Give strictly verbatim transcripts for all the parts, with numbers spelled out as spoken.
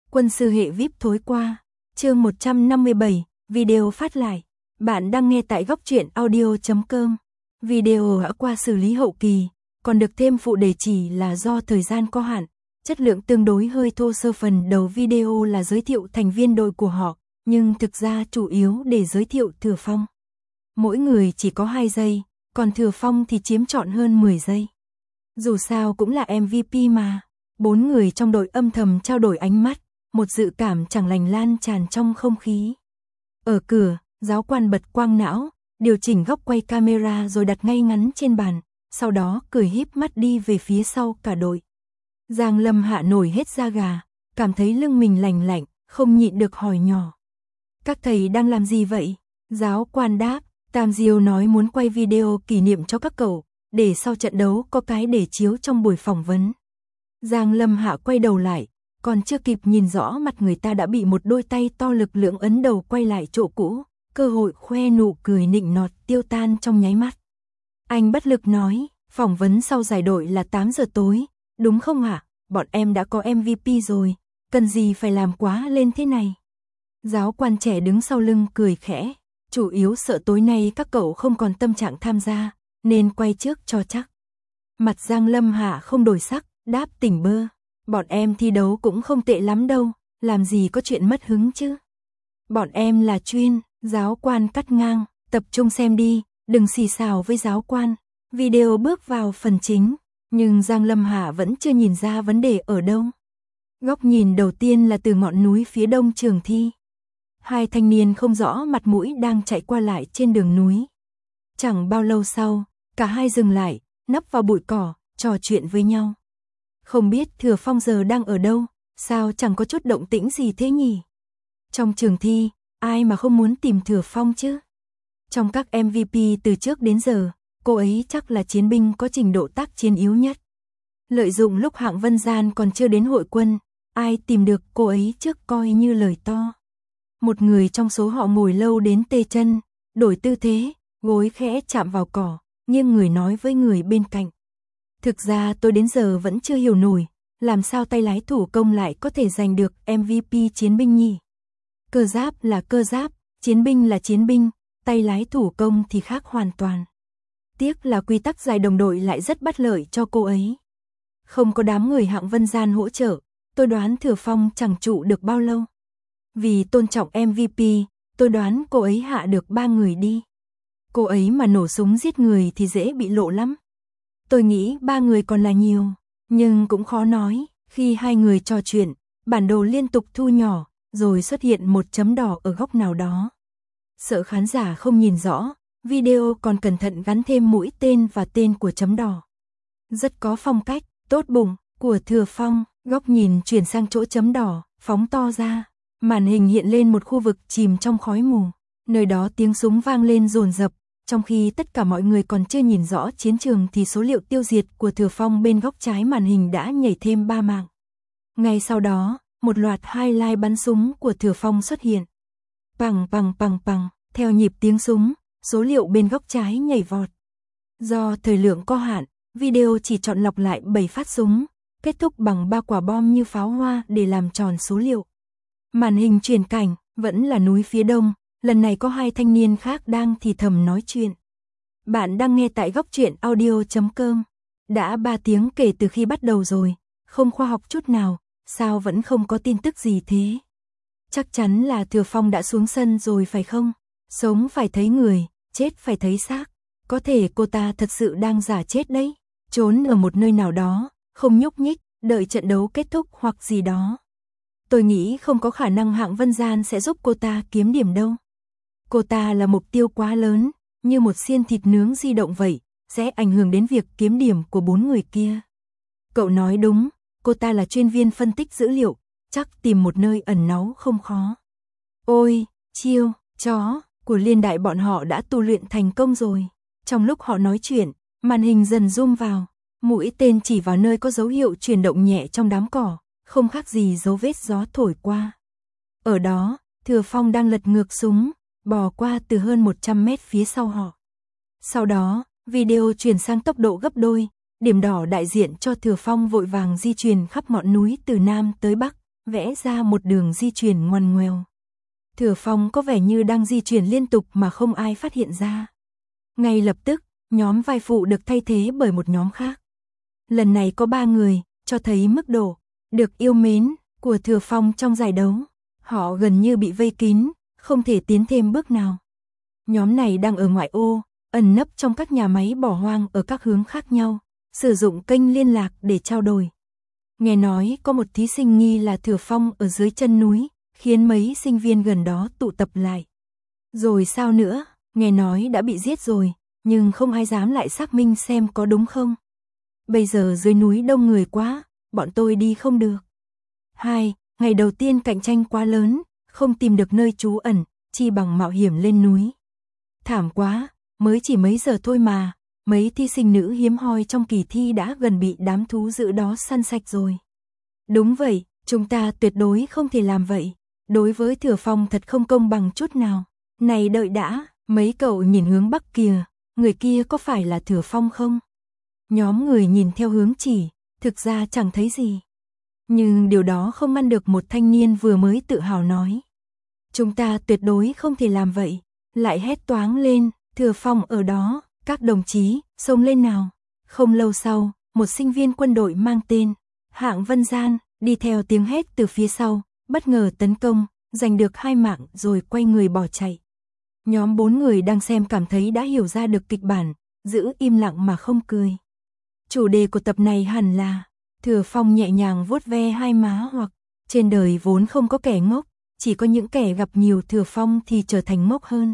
Quân sư hệ vi ai pi thối qua. Chương một trăm năm mươi bảy, video phát lại. Bạn đang nghe tại góc truyện audio chấm com. Video đã qua xử lý hậu kỳ, còn được thêm phụ đề chỉ là do thời gian có hạn. Chất lượng tương đối hơi thô sơ, phần đầu video là giới thiệu thành viên đội của họ, nhưng thực ra chủ yếu để giới thiệu Thừa Phong. Mỗi người chỉ có hai giây, còn Thừa Phong thì chiếm trọn hơn mười giây. Dù sao cũng là em vê pê mà. Bốn người trong đội âm thầm trao đổi ánh mắt, một dự cảm chẳng lành lan tràn trong không khí. Ở cửa, giáo quan bật quang não, điều chỉnh góc quay camera rồi đặt ngay ngắn trên bàn, sau đó cười híp mắt đi về phía sau cả đội. Giang Lâm Hạ nổi hết da gà, cảm thấy lưng mình lành lạnh, không nhịn được hỏi nhỏ. Các thầy đang làm gì vậy? Giáo quan đáp, Tam Diêu nói muốn quay video kỷ niệm cho các cậu, để sau trận đấu có cái để chiếu trong buổi phỏng vấn. Giang Lâm Hạ quay đầu lại, còn chưa kịp nhìn rõ mặt người ta đã bị một đôi tay to lực lượng ấn đầu quay lại chỗ cũ, cơ hội khoe nụ cười nịnh nọt tiêu tan trong nháy mắt. Anh bất lực nói, phỏng vấn sau giải đội là tám giờ tối, đúng không hả? Bọn em đã có em vê pê rồi, cần gì phải làm quá lên thế này? Giáo quan trẻ đứng sau lưng cười khẽ, chủ yếu sợ tối nay các cậu không còn tâm trạng tham gia, nên quay trước cho chắc. Mặt Giang Lâm Hạ không đổi sắc, đáp tỉnh bơ, bọn em thi đấu cũng không tệ lắm đâu, làm gì có chuyện mất hứng chứ. Bọn em là chuyên, giáo quan cắt ngang, tập trung xem đi, đừng xì xào với giáo quan. Video bước vào phần chính, nhưng Giang Lâm Hạ vẫn chưa nhìn ra vấn đề ở đâu. Góc nhìn đầu tiên là từ ngọn núi phía đông trường thi. Hai thanh niên không rõ mặt mũi đang chạy qua lại trên đường núi. Chẳng bao lâu sau, cả hai dừng lại, nấp vào bụi cỏ, trò chuyện với nhau. Không biết Thừa Phong giờ đang ở đâu, sao chẳng có chút động tĩnh gì thế nhỉ? Trong trường thi, ai mà không muốn tìm Thừa Phong chứ? Trong các em vê pê từ trước đến giờ, cô ấy chắc là chiến binh có trình độ tác chiến yếu nhất. Lợi dụng lúc Hạng Vân Gian còn chưa đến hội quân, ai tìm được cô ấy trước coi như lời to. Một người trong số họ ngồi lâu đến tê chân, đổi tư thế, gối khẽ chạm vào cỏ, nghiêng người nói với người bên cạnh. Thực ra tôi đến giờ vẫn chưa hiểu nổi, làm sao tay lái thủ công lại có thể giành được em vê pê chiến binh nhỉ? Cơ giáp là cơ giáp, chiến binh là chiến binh, tay lái thủ công thì khác hoàn toàn. Tiếc là quy tắc giải đồng đội lại rất bất lợi cho cô ấy. Không có đám người Hạng Vân Gian hỗ trợ, tôi đoán Thừa Phong chẳng trụ được bao lâu. Vì tôn trọng em vê pê, tôi đoán cô ấy hạ được ba người đi. Cô ấy mà nổ súng giết người thì dễ bị lộ lắm. Tôi nghĩ ba người còn là nhiều, nhưng cũng khó nói. Khi hai người trò chuyện, bản đồ liên tục thu nhỏ, rồi xuất hiện một chấm đỏ ở góc nào đó. Sợ khán giả không nhìn rõ, video còn cẩn thận gắn thêm mũi tên và tên của chấm đỏ. Rất có phong cách, tốt bụng, của Thừa Phong. Góc nhìn chuyển sang chỗ chấm đỏ, phóng to ra. Màn hình hiện lên một khu vực chìm trong khói mù. Nơi đó tiếng súng vang lên dồn dập. Trong khi tất cả mọi người còn chưa nhìn rõ chiến trường thì số liệu tiêu diệt của Thừa Phong bên góc trái màn hình đã nhảy thêm ba mạng. Ngay sau đó, một loạt highlight bắn súng của Thừa Phong xuất hiện. Pằng pằng pằng pằng, theo nhịp tiếng súng, số liệu bên góc trái nhảy vọt. Do thời lượng có hạn, video chỉ chọn lọc lại bảy phát súng, kết thúc bằng ba quả bom như pháo hoa để làm tròn số liệu. Màn hình chuyển cảnh, vẫn là núi phía đông. Lần này có hai thanh niên khác đang thì thầm nói chuyện. Bạn đang nghe tại góc truyện audio chấm com. Đã ba tiếng kể từ khi bắt đầu rồi, không khoa học chút nào, sao vẫn không có tin tức gì thế? Chắc chắn là Thừa Phong đã xuống sân rồi phải không? Sống phải thấy người, chết phải thấy xác. Có thể cô ta thật sự đang giả chết đấy, trốn ở một nơi nào đó, không nhúc nhích, đợi trận đấu kết thúc hoặc gì đó. Tôi nghĩ không có khả năng Hạng Vân Gian sẽ giúp cô ta kiếm điểm đâu. Cô ta là mục tiêu quá lớn, như một xiên thịt nướng di động vậy, sẽ ảnh hưởng đến việc kiếm điểm của bốn người kia. Cậu nói đúng, cô ta là chuyên viên phân tích dữ liệu, chắc tìm một nơi ẩn náu không khó. Ôi, chiêu, chó, của liên đại bọn họ đã tu luyện thành công rồi. Trong lúc họ nói chuyện, màn hình dần zoom vào, mũi tên chỉ vào nơi có dấu hiệu chuyển động nhẹ trong đám cỏ, không khác gì dấu vết gió thổi qua. Ở đó, Thừa Phong đang lật ngược súng, bò qua từ hơn một trăm mét phía sau họ. Sau đó, video chuyển sang tốc độ gấp đôi, điểm đỏ đại diện cho Thừa Phong vội vàng di chuyển khắp ngọn núi từ Nam tới Bắc, vẽ ra một đường di chuyển ngoằn ngoèo. Thừa Phong có vẻ như đang di chuyển liên tục mà không ai phát hiện ra. Ngay lập tức, nhóm vai phụ được thay thế bởi một nhóm khác. Lần này có ba người, cho thấy mức độ được yêu mến của Thừa Phong trong giải đấu. Họ gần như bị vây kín, không thể tiến thêm bước nào. Nhóm này đang ở ngoại ô, ẩn nấp trong các nhà máy bỏ hoang ở các hướng khác nhau, sử dụng kênh liên lạc để trao đổi. Nghe nói có một thí sinh nghi là Thừa Phong ở dưới chân núi, khiến mấy sinh viên gần đó tụ tập lại. Rồi sao nữa, nghe nói đã bị giết rồi, nhưng không ai dám lại xác minh xem có đúng không. Bây giờ dưới núi đông người quá, bọn tôi đi không được. Hai, ngày đầu tiên cạnh tranh quá lớn, không tìm được nơi trú ẩn, chi bằng mạo hiểm lên núi. Thảm quá, mới chỉ mấy giờ thôi mà, mấy thí sinh nữ hiếm hoi trong kỳ thi đã gần bị đám thú dữ đó săn sạch rồi. Đúng vậy, chúng ta tuyệt đối không thể làm vậy. Đối với Thừa Phong thật không công bằng chút nào. Này đợi đã, mấy cậu nhìn hướng bắc kìa, người kia có phải là Thừa Phong không? Nhóm người nhìn theo hướng chỉ, thực ra chẳng thấy gì. Nhưng điều đó không ngăn được một thanh niên vừa mới tự hào nói. Chúng ta tuyệt đối không thể làm vậy. Lại hét toáng lên, Thừa Phong ở đó, các đồng chí, xông lên nào. Không lâu sau, một sinh viên quân đội mang tên Hạng Vân Gian, đi theo tiếng hét từ phía sau, bất ngờ tấn công, giành được hai mạng rồi quay người bỏ chạy. Nhóm bốn người đang xem cảm thấy đã hiểu ra được kịch bản, giữ im lặng mà không cười. Chủ đề của tập này hẳn là Thừa Phong nhẹ nhàng vuốt ve hai má hoặc trên đời vốn không có kẻ ngốc, chỉ có những kẻ gặp nhiều Thừa Phong thì trở thành ngốc hơn.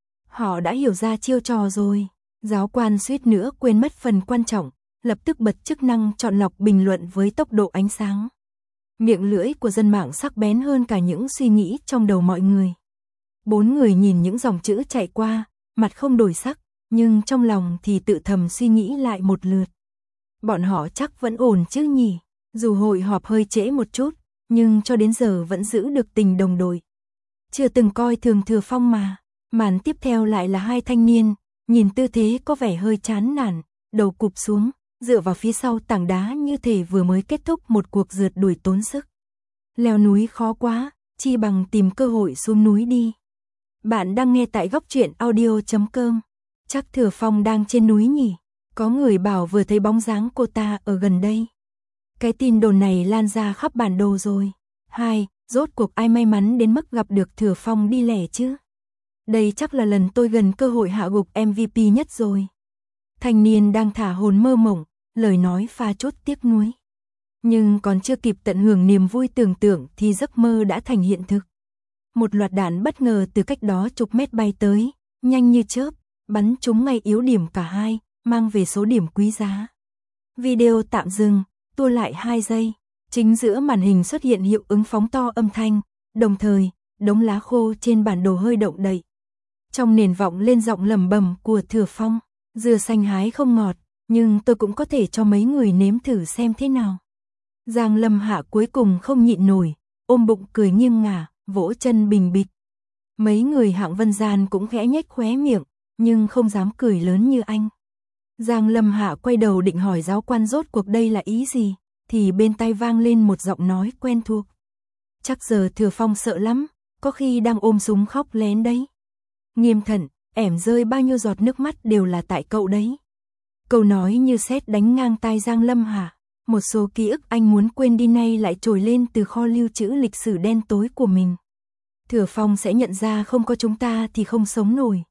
Họ đã hiểu ra chiêu trò rồi. Giáo quan suýt nữa quên mất phần quan trọng, lập tức bật chức năng chọn lọc bình luận với tốc độ ánh sáng. Miệng lưỡi của dân mạng sắc bén hơn cả những suy nghĩ trong đầu mọi người. Bốn người nhìn những dòng chữ chạy qua, mặt không đổi sắc, nhưng trong lòng thì tự thầm suy nghĩ lại một lượt. Bọn họ chắc vẫn ổn chứ nhỉ, dù hội họp hơi trễ một chút, nhưng cho đến giờ vẫn giữ được tình đồng đội. Chưa từng coi thường Thừa Phong mà. Màn tiếp theo lại là hai thanh niên, nhìn tư thế có vẻ hơi chán nản, đầu cụp xuống, dựa vào phía sau tảng đá như thể vừa mới kết thúc một cuộc rượt đuổi tốn sức. Leo núi khó quá, chi bằng tìm cơ hội xuống núi đi. Bạn đang nghe tại góc truyện audio chấm com. Chắc Thừa Phong đang trên núi nhỉ? Có người bảo vừa thấy bóng dáng cô ta ở gần đây. Cái tin đồn này lan ra khắp bản đồ rồi. Hai, rốt cuộc ai may mắn đến mức gặp được Thừa Phong đi lẻ chứ? Đây chắc là lần tôi gần cơ hội hạ gục em vê pê nhất rồi. Thanh niên đang thả hồn mơ mộng, lời nói pha chút tiếc nuối. Nhưng còn chưa kịp tận hưởng niềm vui tưởng tượng thì giấc mơ đã thành hiện thực. Một loạt đạn bất ngờ từ cách đó chục mét bay tới, nhanh như chớp, bắn trúng ngay yếu điểm cả hai, mang về số điểm quý giá. Video tạm dừng, tua lại hai giây. Chính giữa màn hình xuất hiện hiệu ứng phóng to âm thanh, đồng thời, đống lá khô trên bản đồ hơi động đậy. Trong nền vọng lên giọng lẩm bẩm của Thừa Phong, dưa xanh hái không ngọt, nhưng tôi cũng có thể cho mấy người nếm thử xem thế nào. Giang Lâm Hạ cuối cùng không nhịn nổi, ôm bụng cười nghiêng ngả, vỗ chân bình bịch. Mấy người Hạng Vân Gian cũng khẽ nhếch khóe miệng, nhưng không dám cười lớn như anh. Giang Lâm Hạ quay đầu định hỏi giáo quan rốt cuộc đây là ý gì, thì bên tai vang lên một giọng nói quen thuộc. Chắc giờ Thừa Phong sợ lắm, có khi đang ôm súng khóc lén đấy. Nghiêm Thận, ẻm rơi bao nhiêu giọt nước mắt đều là tại cậu đấy. Câu nói như sét đánh ngang tai Giang Lâm Hạ, một số ký ức anh muốn quên đi nay lại trồi lên từ kho lưu trữ lịch sử đen tối của mình. Thừa Phong sẽ nhận ra không có chúng ta thì không sống nổi.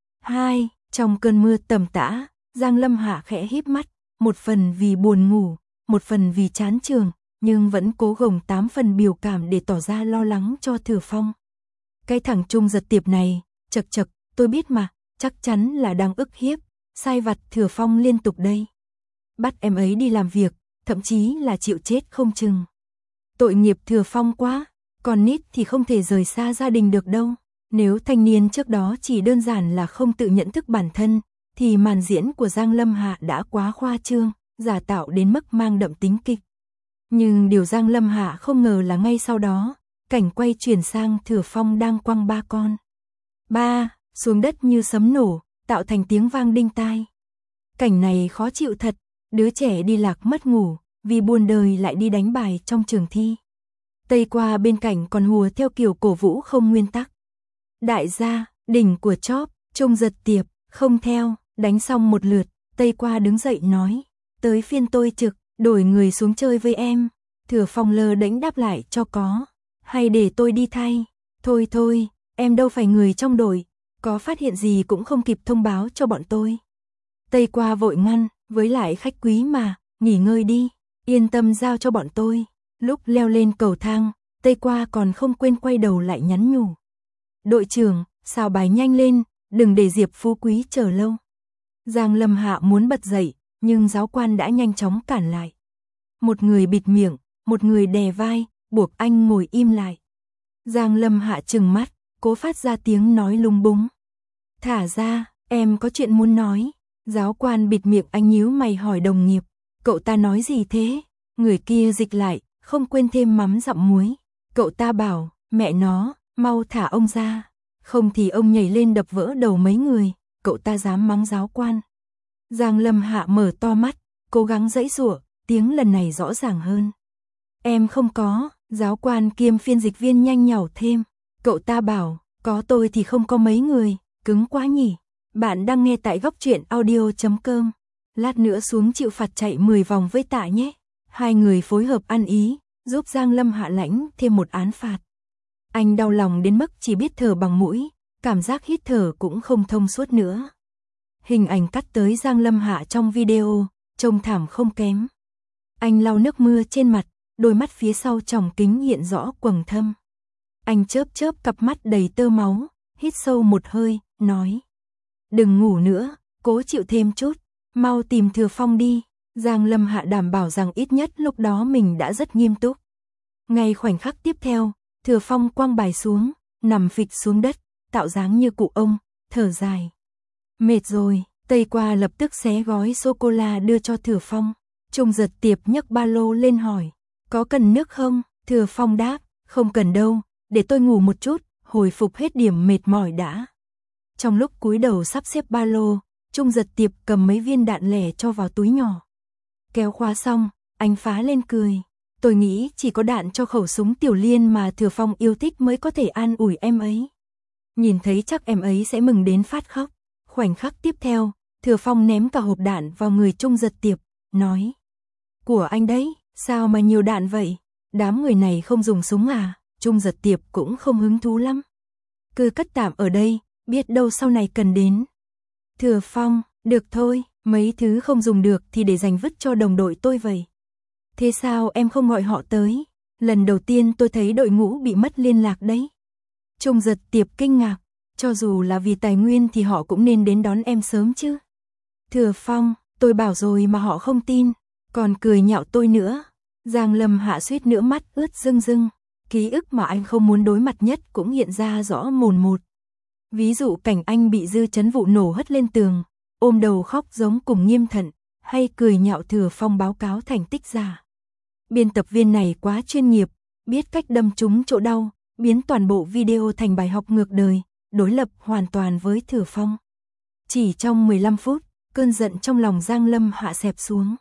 Hai, trong cơn mưa tầm tã, Giang Lâm Hạ khẽ híp mắt, một phần vì buồn ngủ, một phần vì chán trường, nhưng vẫn cố gồng tám phần biểu cảm để tỏ ra lo lắng cho Thừa Phong. Cái thằng Trung Giật Tiệp này, chật chật, tôi biết mà, chắc chắn là đang ức hiếp, sai vặt Thừa Phong liên tục đây. Bắt em ấy đi làm việc, thậm chí là chịu chết không chừng. Tội nghiệp Thừa Phong quá, còn nít thì không thể rời xa gia đình được đâu. Nếu thanh niên trước đó chỉ đơn giản là không tự nhận thức bản thân, thì màn diễn của Giang Lâm Hạ đã quá khoa trương, giả tạo đến mức mang đậm tính kịch. Nhưng điều Giang Lâm Hạ không ngờ là ngay sau đó, cảnh quay chuyển sang Thừa Phong đang quăng ba con. Ba, xuống đất như sấm nổ, tạo thành tiếng vang đinh tai. Cảnh này khó chịu thật, đứa trẻ đi lạc mất ngủ, vì buồn đời lại đi đánh bài trong trường thi. Tây Qua bên cạnh còn hùa theo kiểu cổ vũ không nguyên tắc. Đại gia, đỉnh của chóp, Trung Giật Tiệp, không theo, đánh xong một lượt, Tây Qua đứng dậy nói, tới phiên tôi trực, đổi người xuống chơi với em. Thừa Phong lơ đễnh đáp lại cho có, hay để tôi đi thay. Thôi thôi, em đâu phải người trong đội, có phát hiện gì cũng không kịp thông báo cho bọn tôi. Tây Qua vội ngăn, với lại khách quý mà, nghỉ ngơi đi, yên tâm giao cho bọn tôi. Lúc leo lên cầu thang, Tây Qua còn không quên quay đầu lại nhắn nhủ. Đội trưởng, xào bài nhanh lên, đừng để Diệp Phú Quý chờ lâu. Giang Lâm Hạ muốn bật dậy, nhưng giáo quan đã nhanh chóng cản lại. Một người bịt miệng, một người đè vai, buộc anh ngồi im lại. Giang Lâm Hạ trừng mắt, cố phát ra tiếng nói lung búng. Thả ra, em có chuyện muốn nói. Giáo quan bịt miệng anh nhíu mày hỏi đồng nghiệp, cậu ta nói gì thế? Người kia dịch lại, không quên thêm mắm dặm muối. Cậu ta bảo, mẹ nó, mau thả ông ra, không thì ông nhảy lên đập vỡ đầu mấy người. Cậu ta dám mắng giáo quan. Giang Lâm Hạ mở to mắt, cố gắng giãy giụa, tiếng lần này rõ ràng hơn. Em không có, giáo quan kiêm phiên dịch viên nhanh nhảu thêm. Cậu ta bảo, có tôi thì không có mấy người, cứng quá nhỉ. Bạn đang nghe tại góc truyện audio chấm com. Lát nữa xuống chịu phạt chạy mười vòng với Tạ nhé. Hai người phối hợp ăn ý, giúp Giang Lâm Hạ lãnh thêm một án phạt. Anh đau lòng đến mức chỉ biết thở bằng mũi, cảm giác hít thở cũng không thông suốt nữa. Hình ảnh cắt tới Giang Lâm Hạ trong video, trông thảm không kém. Anh lau nước mưa trên mặt, đôi mắt phía sau tròng kính hiện rõ quầng thâm. Anh chớp chớp cặp mắt đầy tơ máu, hít sâu một hơi, nói. Đừng ngủ nữa, cố chịu thêm chút, mau tìm Thừa Phong đi. Giang Lâm Hạ đảm bảo rằng ít nhất lúc đó mình đã rất nghiêm túc. Ngay khoảnh khắc tiếp theo, Thừa Phong quăng bài xuống, nằm phịch xuống đất, tạo dáng như cụ ông, thở dài. Mệt rồi, Tây Qua lập tức xé gói sô-cô-la đưa cho Thừa Phong. Trung Giật Tiệp nhấc ba lô lên hỏi, có cần nước không? Thừa Phong đáp, không cần đâu, để tôi ngủ một chút, hồi phục hết điểm mệt mỏi đã. Trong lúc cúi đầu sắp xếp ba lô, Trung Giật Tiệp cầm mấy viên đạn lẻ cho vào túi nhỏ. Kéo khóa xong, anh phá lên cười. Tôi nghĩ chỉ có đạn cho khẩu súng tiểu liên mà Thừa Phong yêu thích mới có thể an ủi em ấy. Nhìn thấy chắc em ấy sẽ mừng đến phát khóc. Khoảnh khắc tiếp theo, Thừa Phong ném cả hộp đạn vào người Trung Giật Tiệp, nói. Của anh đấy, sao mà nhiều đạn vậy? Đám người này không dùng súng à? Trung Giật Tiệp cũng không hứng thú lắm. Cứ cất tạm ở đây, biết đâu sau này cần đến. Thừa Phong, được thôi, mấy thứ không dùng được thì để dành vứt cho đồng đội tôi vậy. Thế sao em không gọi họ tới? Lần đầu tiên tôi thấy đội ngũ bị mất liên lạc đấy. Trung Giật Tiệp kinh ngạc, cho dù là vì tài nguyên thì họ cũng nên đến đón em sớm chứ. Thừa Phong, tôi bảo rồi mà họ không tin, còn cười nhạo tôi nữa. Giang Lâm Hạ suýt nữa mắt ướt rưng rưng, ký ức mà anh không muốn đối mặt nhất cũng hiện ra rõ mồn một. Ví dụ cảnh anh bị dư chấn vụ nổ hất lên tường, ôm đầu khóc giống cùng Nghiêm Thận, hay cười nhạo Thừa Phong báo cáo thành tích giả. Biên tập viên này quá chuyên nghiệp, biết cách đâm trúng chỗ đau, biến toàn bộ video thành bài học ngược đời, đối lập hoàn toàn với Thừa Phong. Chỉ trong mười lăm phút, cơn giận trong lòng Giang Lâm Hạ xẹp xuống.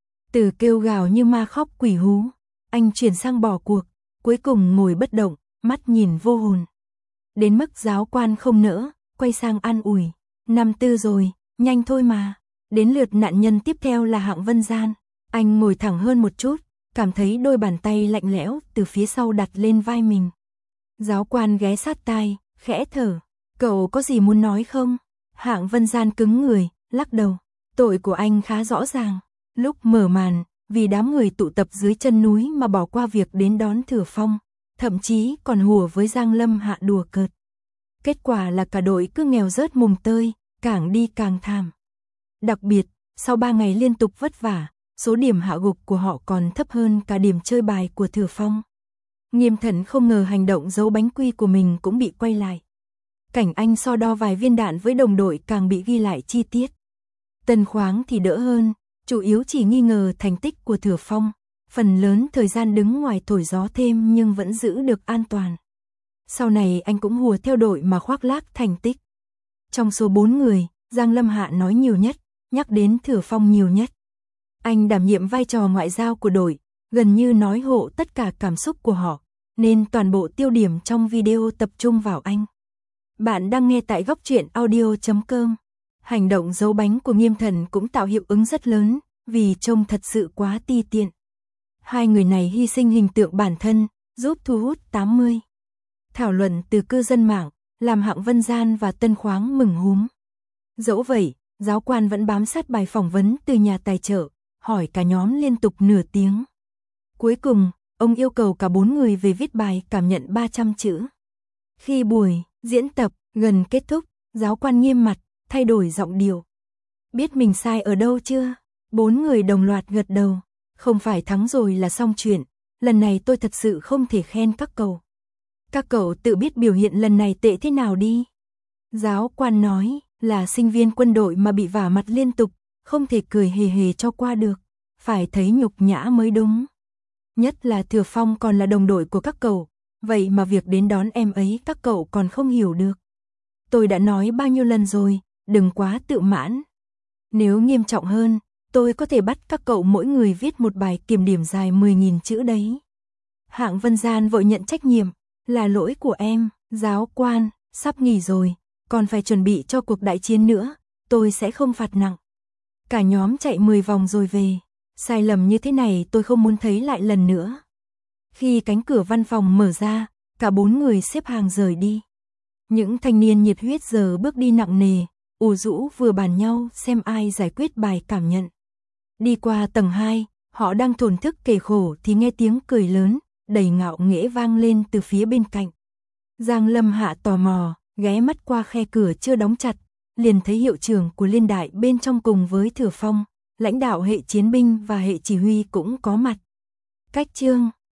Từ kêu gào như ma khóc quỷ hú, anh chuyển sang bỏ cuộc, cuối cùng ngồi bất động, mắt nhìn vô hồn. Đến mức giáo quan không nỡ, quay sang an ủi. Năm tư rồi, nhanh thôi mà. Đến lượt nạn nhân tiếp theo là Hạng Vân Gian. Anh ngồi thẳng hơn một chút, cảm thấy đôi bàn tay lạnh lẽo từ phía sau đặt lên vai mình. Giáo quan ghé sát tai, khẽ thở. Cậu có gì muốn nói không? Hạng Vân Gian cứng người, lắc đầu. Tội của anh khá rõ ràng. Lúc mở màn, vì đám người tụ tập dưới chân núi mà bỏ qua việc đến đón Thừa Phong, thậm chí còn hùa với Giang Lâm Hạ đùa cợt. Kết quả là cả đội cứ nghèo rớt mùng tơi, càng đi càng thảm. Đặc biệt, sau ba ngày liên tục vất vả, số điểm hạ gục của họ còn thấp hơn cả điểm chơi bài của Thừa Phong. Nghiêm Thận không ngờ hành động giấu bánh quy của mình cũng bị quay lại. Cảnh anh so đo vài viên đạn với đồng đội càng bị ghi lại chi tiết. Tần Khoáng thì đỡ hơn, chủ yếu chỉ nghi ngờ thành tích của Thừa Phong, phần lớn thời gian đứng ngoài thổi gió thêm nhưng vẫn giữ được an toàn. Sau này anh cũng hùa theo đội mà khoác lác thành tích. Trong số bốn người, Giang Lâm Hạ nói nhiều nhất, nhắc đến Thừa Phong nhiều nhất. Anh đảm nhiệm vai trò ngoại giao của đội, gần như nói hộ tất cả cảm xúc của họ, nên toàn bộ tiêu điểm trong video tập trung vào anh. Bạn đang nghe tại góc truyện audio chấm com. Hành động giấu bánh của Nghiêm Thần cũng tạo hiệu ứng rất lớn, vì trông thật sự quá ti tiện. Hai người này hy sinh hình tượng bản thân, giúp thu hút tám mươi. Thảo luận từ cư dân mạng, làm Hạng Vân Gian và Tân Khoáng mừng húm. Dẫu vậy, giáo quan vẫn bám sát bài phỏng vấn từ nhà tài trợ, hỏi cả nhóm liên tục nửa tiếng. Cuối cùng, ông yêu cầu cả bốn người về viết bài cảm nhận ba trăm chữ. Khi buổi diễn tập gần kết thúc, giáo quan nghiêm mặt, thay đổi giọng điệu. Biết mình sai ở đâu chưa? Bốn người đồng loạt gật đầu. Không phải thắng rồi là xong chuyện, lần này tôi thật sự không thể khen các cậu. Các cậu tự biết biểu hiện lần này tệ thế nào đi. Giáo quan nói, là sinh viên quân đội mà bị vả mặt liên tục, không thể cười hề hề cho qua được, phải thấy nhục nhã mới đúng. Nhất là Thừa Phong còn là đồng đội của các cậu, vậy mà việc đến đón em ấy các cậu còn không hiểu được. Tôi đã nói bao nhiêu lần rồi, đừng quá tự mãn. Nếu nghiêm trọng hơn, tôi có thể bắt các cậu mỗi người viết một bài kiểm điểm dài mười nghìn chữ đấy. Hạng Vân Gian vội nhận trách nhiệm, là lỗi của em, giáo quan, sắp nghỉ rồi, còn phải chuẩn bị cho cuộc đại chiến nữa, tôi sẽ không phạt nặng. Cả nhóm chạy mười vòng rồi về, sai lầm như thế này tôi không muốn thấy lại lần nữa. Khi cánh cửa văn phòng mở ra, cả bốn người xếp hàng rời đi. Những thanh niên nhiệt huyết giờ bước đi nặng nề, ủ rũ vừa bàn nhau xem ai giải quyết bài cảm nhận. Đi qua tầng hai, họ đang thổn thức kể khổ thì nghe tiếng cười lớn, đầy ngạo nghễ vang lên từ phía bên cạnh. Giang Lâm Hạ tò mò, ghé mắt qua khe cửa chưa đóng chặt, liền thấy hiệu trưởng của liên đại bên trong cùng với Thừa Phong, lãnh đạo hệ chiến binh và hệ chỉ huy cũng có mặt. Cách chương